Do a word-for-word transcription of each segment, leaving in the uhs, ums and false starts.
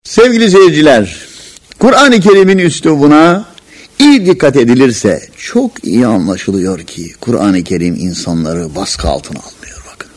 Sevgili seyirciler, Kur'an-ı Kerim'in üslubuna iyi dikkat edilirse çok iyi anlaşılıyor ki Kur'an-ı Kerim insanları baskı altına almıyor bakın.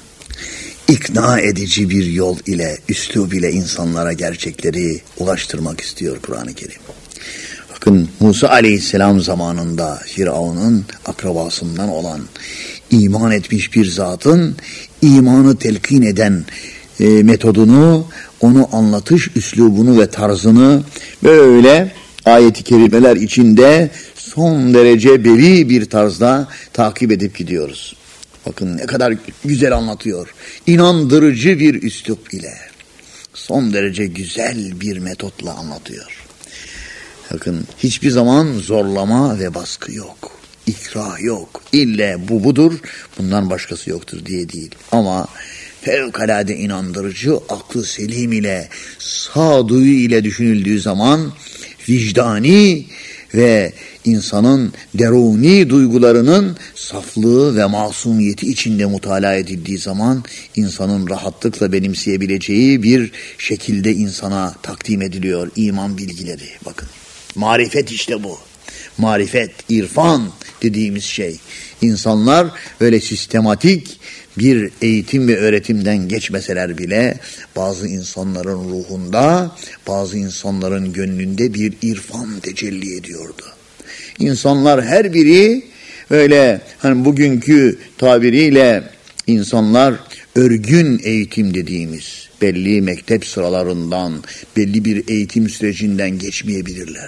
İkna edici bir yol ile, üslub ile insanlara gerçekleri ulaştırmak istiyor Kur'an-ı Kerim. Bakın Musa aleyhisselam zamanında Firavun'un akrabasından olan iman etmiş bir zatın imanı telkin eden e, metodunu, onu anlatış üslubunu ve tarzını böyle ayet-i kerimeler içinde son derece beli bir tarzda takip edip gidiyoruz. Bakın ne kadar güzel anlatıyor. İnandırıcı bir üslup ile son derece güzel bir metotla anlatıyor. Bakın hiçbir zaman zorlama ve baskı yok. İkrah yok. İlle bu budur, bundan başkası yoktur diye değil. Ama fevkalade inandırıcı, aklı selim ile, sağduyu ile düşünüldüğü zaman vicdani ve insanın deruni duygularının saflığı ve masumiyeti içinde mutala edildiği zaman insanın rahatlıkla benimseyebileceği bir şekilde insana takdim ediliyor iman bilgileri. Bakın marifet işte bu. Marifet, irfan dediğimiz şey. İnsanlar öyle sistematik bir eğitim ve öğretimden geçmeseler bile bazı insanların ruhunda, bazı insanların gönlünde bir irfan tecelli ediyordu. İnsanlar her biri öyle hani bugünkü tabiriyle insanlar örgün eğitim dediğimiz belli mektep sıralarından, belli bir eğitim sürecinden geçmeyebilirler.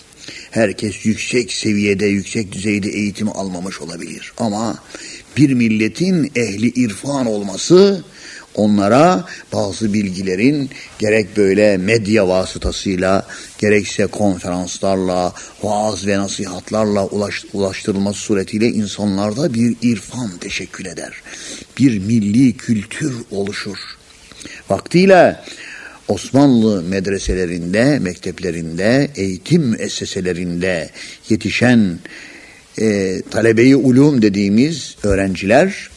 Herkes yüksek seviyede, yüksek düzeyde eğitim almamış olabilir. Ama bir milletin ehli irfan olması onlara bazı bilgilerin gerek böyle medya vasıtasıyla, gerekse konferanslarla, vaaz ve nasihatlarla ulaş, ulaştırılması suretiyle insanlarda bir irfan teşekkül eder. Bir milli kültür oluşur. Vaktiyle Osmanlı medreselerinde, mekteplerinde, eğitim müesseselerinde yetişen e, talebe-i ulûm dediğimiz öğrenciler,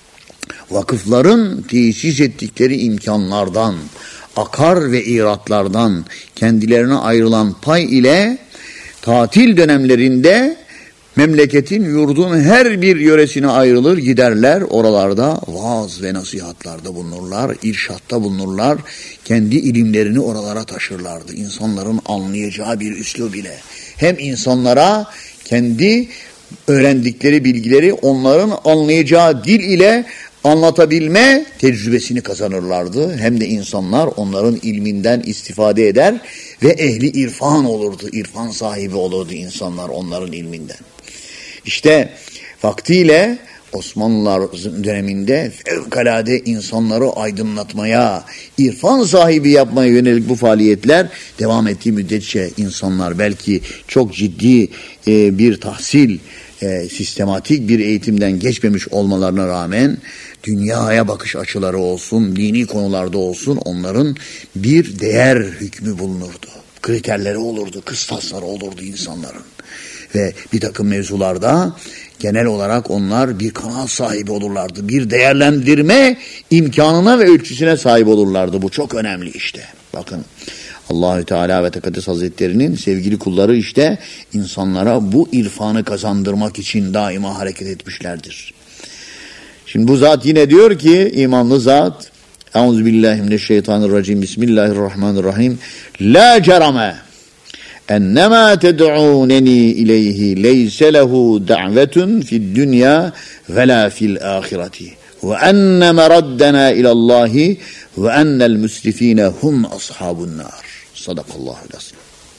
vakıfların tesis ettikleri imkanlardan, akar ve iratlardan kendilerine ayrılan pay ile tatil dönemlerinde memleketin, yurdun her bir yöresine ayrılır, giderler. Oralarda vaaz ve nasihatlarda bulunurlar, irşatta bulunurlar. Kendi ilimlerini oralara taşırlardı. İnsanların anlayacağı bir üslub ile. Hem insanlara kendi öğrendikleri bilgileri onların anlayacağı dil ile anlatabilme tecrübesini kazanırlardı. Hem de insanlar onların ilminden istifade eder ve ehli irfan olurdu. İrfan sahibi olurdu insanlar onların ilminden. İşte vaktiyle Osmanlılar döneminde fevkalade insanları aydınlatmaya, irfan sahibi yapmaya yönelik bu faaliyetler devam ettiği müddetçe insanlar belki çok ciddi e, bir tahsil, e, sistematik bir eğitimden geçmemiş olmalarına rağmen dünyaya bakış açıları olsun, dini konularda olsun onların bir değer hükmü bulunurdu. Kriterleri olurdu, kıstasları olurdu insanların. Ve bir takım mevzularda genel olarak onlar bir kanal sahibi olurlardı. Bir değerlendirme imkanına ve ölçüsüne sahip olurlardı. Bu çok önemli işte. Bakın Allahü Teala ve Tekaddes Hazretleri'nin sevgili kulları işte insanlara bu irfanı kazandırmak için daima hareket etmişlerdir. Şimdi bu zat yine diyor ki imanlı zat Euzubillahimineşşeytanirracim Bismillahirrahmanirrahim La cerame ennemâ ted'ûneni ileyhi leyse lehu da'vetun fid dünya ve la fil âhireti ve enne meraddena ilallahi ve ennel müsrifîne hum ashabun nâr. Sadakallahu lazim.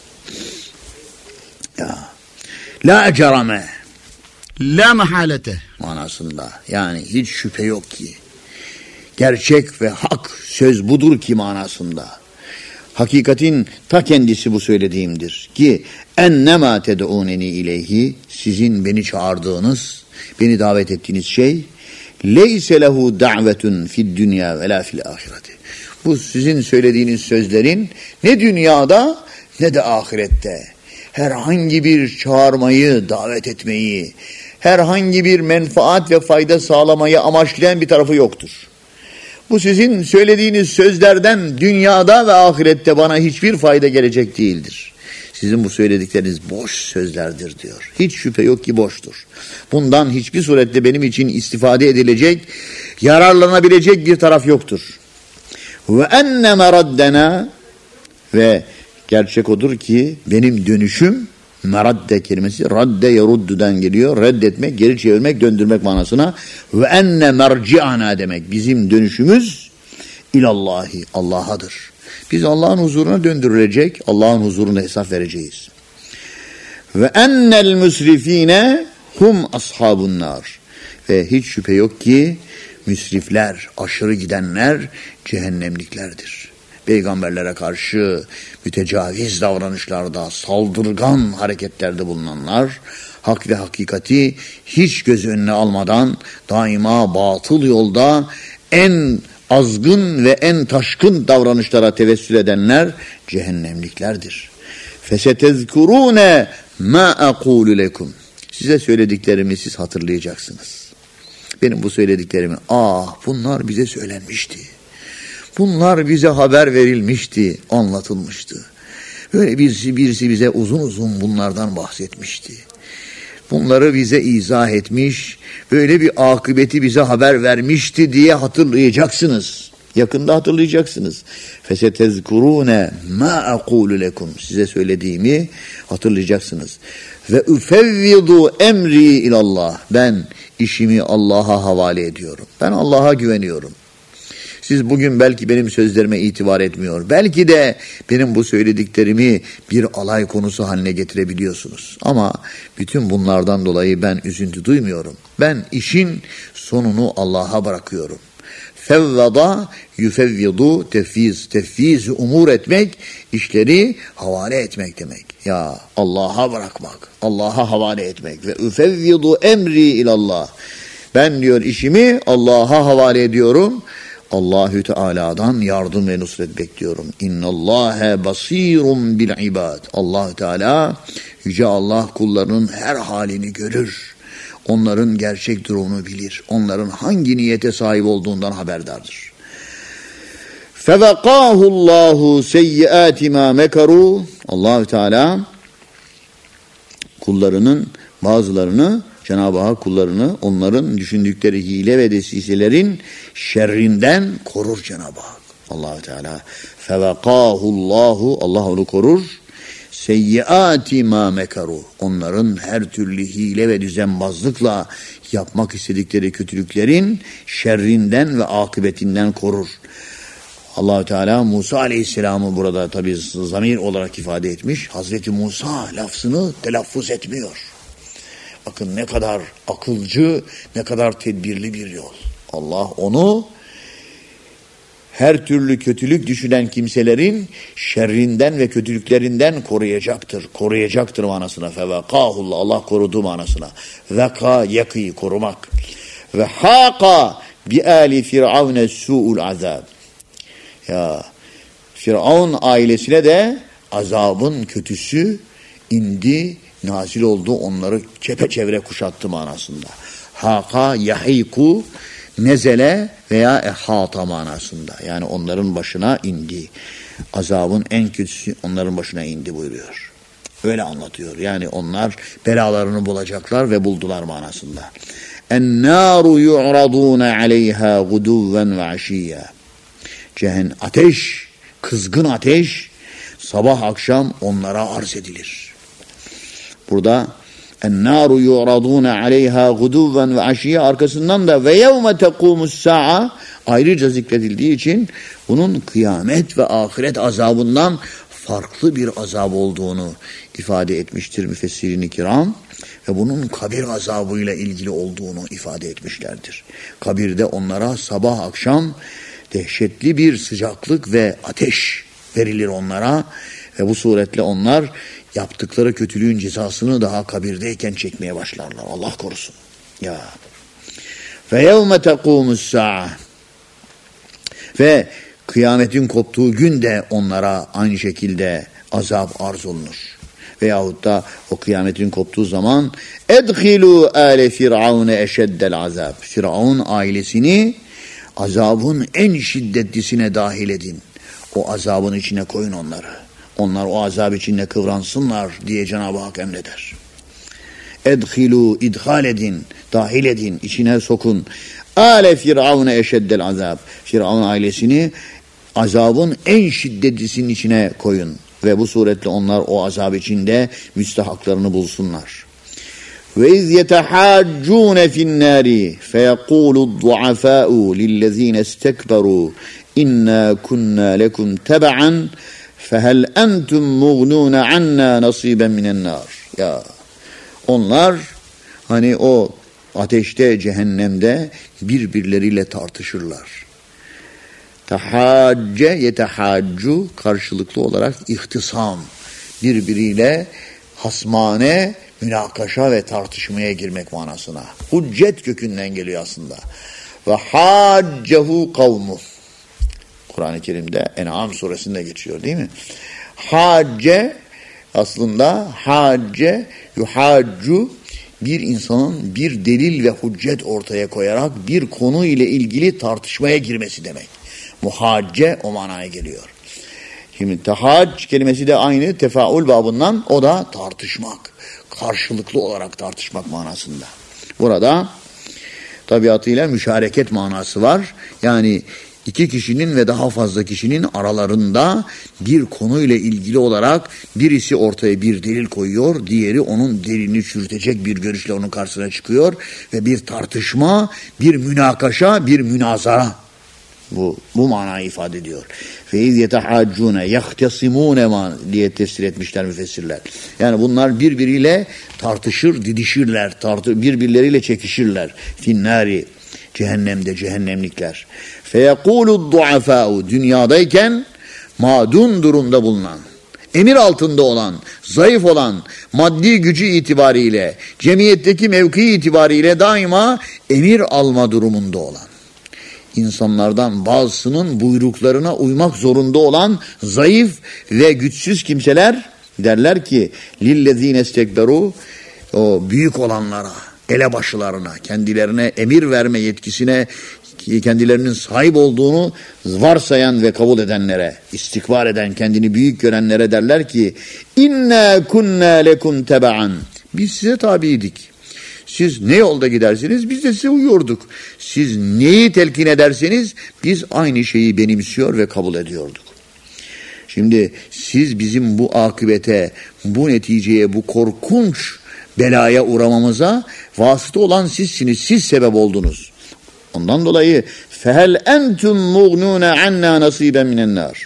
Ya. La cerame. La mahalete manasında. Yani hiç şüphe yok ki. Gerçek ve hak söz budur ki manasında. Hakikatin ta kendisi bu söylediğimdir ki ennema ted'ûneni ileyhi sizin beni çağırdığınız, beni davet ettiğiniz şey leyse lehu da'vetun fid dünya ve la fil ahireti. Bu sizin söylediğiniz sözlerin ne dünyada ne de ahirette herhangi bir çağırmayı, davet etmeyi, herhangi bir menfaat ve fayda sağlamayı amaçlayan bir tarafı yoktur. Bu sizin söylediğiniz sözlerden dünyada ve ahirette bana hiçbir fayda gelecek değildir. Sizin bu söyledikleriniz boş sözlerdir diyor. Hiç şüphe yok ki boştur. Bundan hiçbir surette benim için istifade edilecek, yararlanabilecek bir taraf yoktur. Ve enne meraddena, ve gerçek odur ki benim dönüşüm, meradde kelimesi radde yeruddudan geliyor. Reddetmek, geri çevirmek, döndürmek manasına. Ve enne merci'ana demek. Bizim dönüşümüz ilallahi, Allah'adır. Biz Allah'ın huzuruna döndürülecek, Allah'ın huzuruna hesap vereceğiz. Ve ennel müsrifine hum ashabun nar. Ve hiç şüphe yok ki müsrifler, aşırı gidenler cehennemliklerdir. Peygamberlere karşı mütecaviz davranışlarda, saldırgan hareketlerde bulunanlar, hak ve hakikati hiç göz önüne almadan daima batıl yolda en azgın ve en taşkın davranışlara tevessül edenler cehennemliklerdir. فَسَتَذْكُرُونَ مَا أَقُولُ لَكُمْ. Size söylediklerimi siz hatırlayacaksınız. Benim bu söylediklerimi, ah bunlar bize söylenmişti. Bunlar bize haber verilmişti, anlatılmıştı. Böyle birisi, birisi bize uzun uzun bunlardan bahsetmişti. Bunları bize izah etmiş, böyle bir akıbeti bize haber vermişti diye hatırlayacaksınız. Yakında hatırlayacaksınız. فَسَتَذْكُرُونَ مَا أَقُولُ لَكُمْ. Size söylediğimi hatırlayacaksınız. Ve üfevvidu emri ilallah. Ben işimi Allah'a havale ediyorum. Ben Allah'a güveniyorum. Siz bugün belki benim sözlerime itibar etmiyor. Belki de benim bu söylediklerimi bir alay konusu haline getirebiliyorsunuz. Ama bütün bunlardan dolayı ben üzüntü duymuyorum. Ben işin sonunu Allah'a bırakıyorum. Fevvada yüfevvidu tefviz. Tefviz umur etmek, işleri havale etmek demek. Ya Allah'a bırakmak, Allah'a havale etmek. Ve üfevvidu emri ilallah. Ben diyor işimi Allah'a havale ediyorum. Allahü Teala'dan yardım ve nusret bekliyorum. İnnallâhe basîrun bil ibad. Allahü Teala, Yüce Allah kullarının her halini görür. Onların gerçek durumunu bilir. Onların hangi niyete sahip olduğundan haberdardır. فَوَقَاهُ اللّٰهُ سَيِّئَاتِ مَا مَكَرُوا. Allahü Teala kullarının bazılarını, Cenab-ı Hak kullarını onların düşündükleri hile ve desiselerin şerrinden korur Cenab-ı Hak. Allahü Teala fevakahullahu, Allah onu korur. Seyyiati ma mekaru, onların her türlü hile ve düzenbazlıkla yapmak istedikleri kötülüklerin şerrinden ve akıbetinden korur. Allahü Teala Musa Aleyhisselam'ı burada tabi zamir olarak ifade etmiş. Hazreti Musa lafzını telaffuz etmiyor. Bakın ne kadar akılcı, ne kadar tedbirli bir yol. Allah onu her türlü kötülük düşünen kimselerin şerrinden ve kötülüklerinden koruyacaktır. Koruyacaktır manasına. Fevekâhullah, Allah korudu manasına. Veka, yakıyı korumak. Ve hâka bi âli firavne su'ul azab. Ya Firavun ailesine de azabın kötüsü indi, nazil oldu, onları çepeçevre kuşattı manasında. Haka, yahiku, nezele veya ehata manasında. Yani onların başına indi. Azabın en kötüsü onların başına indi buyuruyor. Öyle anlatıyor. Yani onlar belalarını bulacaklar ve buldular manasında. En-nâru yu'radûne aleyhâ guduvven ve aşiyya. Cehennem, ateş, kızgın ateş sabah akşam onlara arz edilir. Burada en-nâru yu'radûne aleyhâ guduvven ve aşiyye, arkasından da ve yevme tekûmus-sâ'a ayrıca zikredildiği için bunun kıyamet ve ahiret azabından farklı bir azab olduğunu ifade etmiştir müfessirin-i kiram ve bunun kabir azabıyla ilgili olduğunu ifade etmişlerdir. Kabirde onlara sabah akşam dehşetli bir sıcaklık ve ateş verilir onlara ve bu suretle onlar yaptıkları kötülüğün cezasını daha kabirdeyken çekmeye başlarlar. Allah korusun. Ya. Ve yevme tekûmus-sâ'a, ve kıyametin koptuğu gün de onlara aynı şekilde azap arz olunur. Veyahut da o kıyametin koptuğu zaman edhilû âle firavne eşeddel azab. Firavun ailesini azabın en şiddetlisine dahil edin. O azabın içine koyun onları. Onlar o azab içinde kıvransınlar diye Cenab-ı Hak emreder. Edhilu, idhal edin, dahil edin, içine sokun. Ale firavune eşeddel azab. Firavun ailesini azabın en şiddetlisinin içine koyun. Ve bu suretle onlar o azab içinde müstahaklarını bulsunlar. Ve iz yetehaccune fi'n-nari feyekulu du'afa'u lillezine istekberu inna kunna lekum teb'an fehel entum muğnun anna nasiben minen-nar. Ya onlar hani o ateşte, cehennemde birbirleriyle tartışırlar. Tehacce, yetehaccu karşılıklı olarak ihtisam, birbiriyle hasmane, münakaşa ve tartışmaya girmek manasına. Hüccet kökünden geliyor aslında. Ve haccehu kavmu. Kur'an-ı Kerim'de En'am suresinde geçiyor değil mi? Hacce aslında hacce, yuhaccu bir insanın bir delil ve hüccet ortaya koyarak bir konu ile ilgili tartışmaya girmesi demek. Muhacce o manaya geliyor. Şimdi tehac kelimesi de aynı tefaul babından, o da tartışmak. Karşılıklı olarak tartışmak manasında. Burada tabiatıyla müşareket manası var. Yani iki kişinin ve daha fazla kişinin aralarında bir konuyla ilgili olarak birisi ortaya bir delil koyuyor, diğeri onun delilini çürütecek bir görüşle onun karşısına çıkıyor ve bir tartışma, bir münakaşa, bir münazara bu bu manayı ifade ediyor. Fe iz yetehaccune yahtasimune diye tefsir etmişler müfessirler. Yani bunlar birbiriyle tartışır, didişirler, tartı birbirleriyle çekişirler. Finnari, cehennemde cehennemlikler. Feyekulu du'afa'u, dünyadayken madun durumda bulunan, emir altında olan, zayıf olan, maddi gücü itibariyle, cemiyetteki mevki itibariyle daima emir alma durumunda olan, insanlardan bazısının buyruklarına uymak zorunda olan zayıf ve güçsüz kimseler derler ki lillezine istekberu, o büyük olanlara, elebaşılarına, kendilerine emir verme yetkisine kendilerinin sahip olduğunu varsayan ve kabul edenlere, istikbar eden, kendini büyük görenlere derler ki inna kunna lekum teb'an, biz size tabiydik. Siz ne yolda gidersiniz biz de size uyuyorduk. Siz neyi telkin ederseniz biz aynı şeyi benimsiyor ve kabul ediyorduk. Şimdi siz bizim bu akıbete, bu neticeye, bu korkunç belaya uğramamıza vasıta olan sizsiniz. Siz sebep oldunuz. Ondan dolayı fehel entum muğnun anna nasiben minen-nar.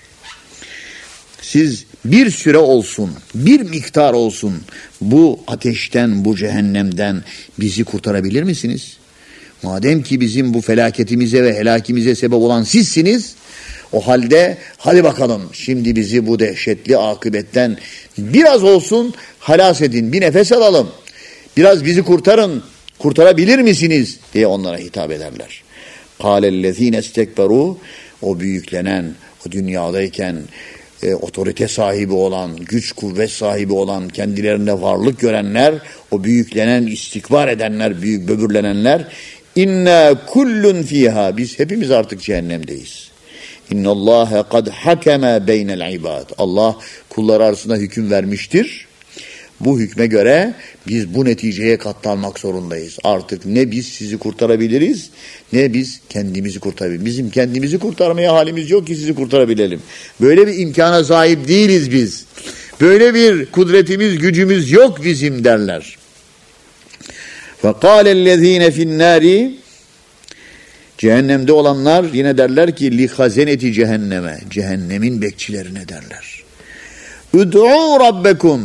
Siz bir süre olsun, bir miktar olsun bu ateşten, bu cehennemden bizi kurtarabilir misiniz? Madem ki bizim bu felaketimize ve helakimize sebep olan sizsiniz, o halde hadi bakalım şimdi bizi bu dehşetli akıbetten biraz olsun halas edin, bir nefes alalım. Biraz bizi kurtarın, kurtarabilir misiniz diye onlara hitap ederler. Kâlellezîne istekberû, o büyüklenen, o dünyadayken e, otorite sahibi olan, güç kuvvet sahibi olan, kendilerinde varlık görenler, o büyüklenen, istikbar edenler, büyük böbürlenenler, inna kullun fiha, biz hepimiz artık cehennemdeyiz. İnnallâhe kad hakeme beynel ibad. Allah kullar arasında hüküm vermiştir. Bu hükme göre biz bu neticeye katlanmak zorundayız. Artık ne biz sizi kurtarabiliriz, ne biz kendimizi kurtarabiliriz. Bizim kendimizi kurtarmaya halimiz yok ki sizi kurtarabilelim. Böyle bir imkana sahip değiliz biz. Böyle bir kudretimiz, gücümüz yok bizim derler. فَقَالَ الَّذ۪ينَ فِي النَّارِ, cehennemde olanlar yine derler ki lihazeneti cehenneme, cehennemin bekçilerine derler. Ud'u rabbekum,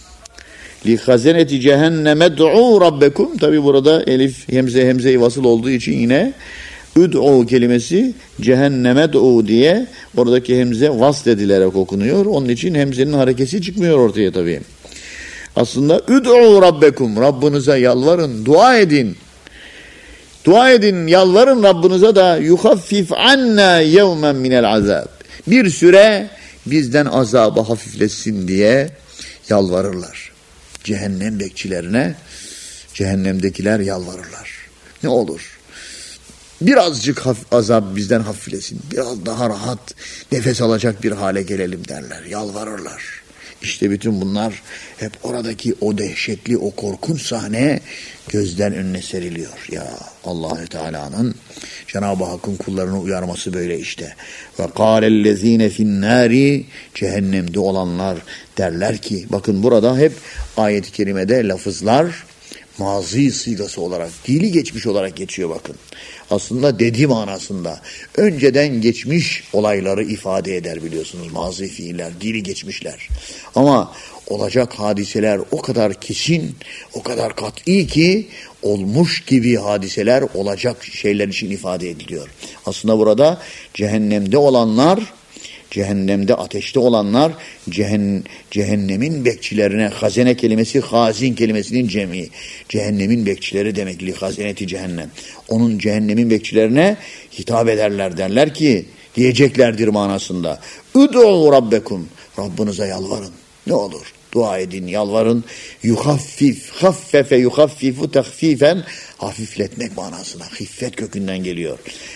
lihazeneti cehenneme du'u rabbekum. Tabi burada elif hemze hemze-i vasıl olduğu için yine ud'u kelimesi cehenneme du'u diye oradaki hemze vasl edilerek okunuyor. Onun için hemzenin hareketi çıkmıyor ortaya tabi. Aslında ud'u rabbekum, Rabbinize yalvarın, dua edin. Dua edin, yalvarın Rabbinize da yuhaffif anna yevmen minel azab. Bir süre bizden azabı hafifletsin diye yalvarırlar. Cehennem bekçilerine cehennemdekiler yalvarırlar. Ne olur? birazcık haf- azap bizden hafiflesin, biraz daha rahat nefes alacak bir hale gelelim derler, yalvarırlar. İşte bütün bunlar hep oradaki o dehşetli, o korkunç sahne gözden önüne seriliyor. Ya Allah-u Teala'nın, Cenab-ı Hakk'ın kullarını uyarması böyle işte. Ve kâlellezîne finnâri, cehennemde olanlar derler ki, bakın burada hep ayet-i kerimede lafızlar mazi sigası olarak, dili geçmiş olarak geçiyor bakın. Aslında dedi manasında. Önceden geçmiş olayları ifade eder biliyorsunuz mazi fiiller, dili geçmişler. Ama olacak hadiseler o kadar kesin, o kadar kat'i ki olmuş gibi hadiseler olacak şeyler için ifade ediliyor. Aslında burada cehennemde olanlar, cehennemde ateşte olanlar cehen, cehennemin bekçilerine, hazene kelimesi hazin kelimesinin cemi. Cehennemin bekçileri demekli, hazeneti cehennem. Onun cehennemin bekçilerine hitap ederler, derler ki, diyeceklerdir manasında. Ud'u rabbekum, Rabbinize yalvarın. Ne olur? Dua edin, yalvarın. Yuhaffif, haffefe yuhaffifu tahfifen, hafifletmek manasına. Hiffet kökünden geliyor.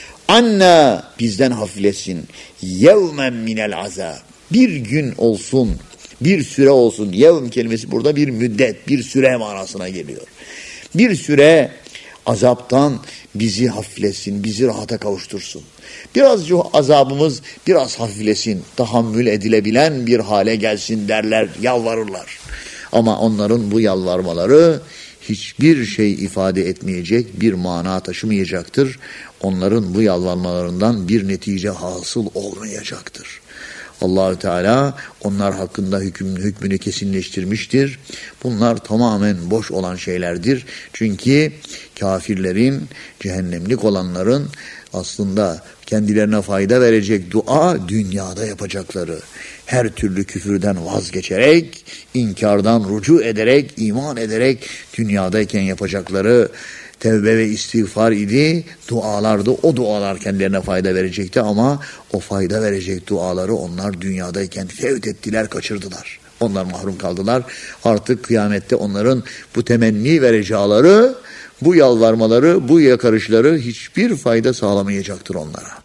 Anna, bizden hafifletsin. Yevmen minel azab, bir gün olsun, bir süre olsun. Yevm kelimesi burada bir müddet, bir süre manasına geliyor. Bir süre azaptan bizi hafifletsin, bizi rahata kavuştursun. Birazcık azabımız biraz hafiflesin, tahammül edilebilen bir hale gelsin derler, yalvarırlar. Ama onların bu yalvarmaları hiçbir şey ifade etmeyecek, bir mana taşımayacaktır. Onların bu yalvarmalarından bir netice hasıl olmayacaktır. Allah-u Teala onlar hakkında hüküm, hükmünü kesinleştirmiştir. Bunlar tamamen boş olan şeylerdir. Çünkü kafirlerin, cehennemlik olanların aslında kendilerine fayda verecek dua dünyada yapacakları. Her türlü küfürden vazgeçerek, inkardan rucu ederek, iman ederek dünyadayken yapacakları tevbe ve istiğfar idi, dualardı. O dualar kendilerine fayda verecekti ama o fayda verecek duaları onlar dünyadayken fevt ettiler, kaçırdılar. Onlar mahrum kaldılar. Artık kıyamette onların bu temenni vereceğleri, bu yalvarmaları, bu yakarışları hiçbir fayda sağlamayacaktır onlara.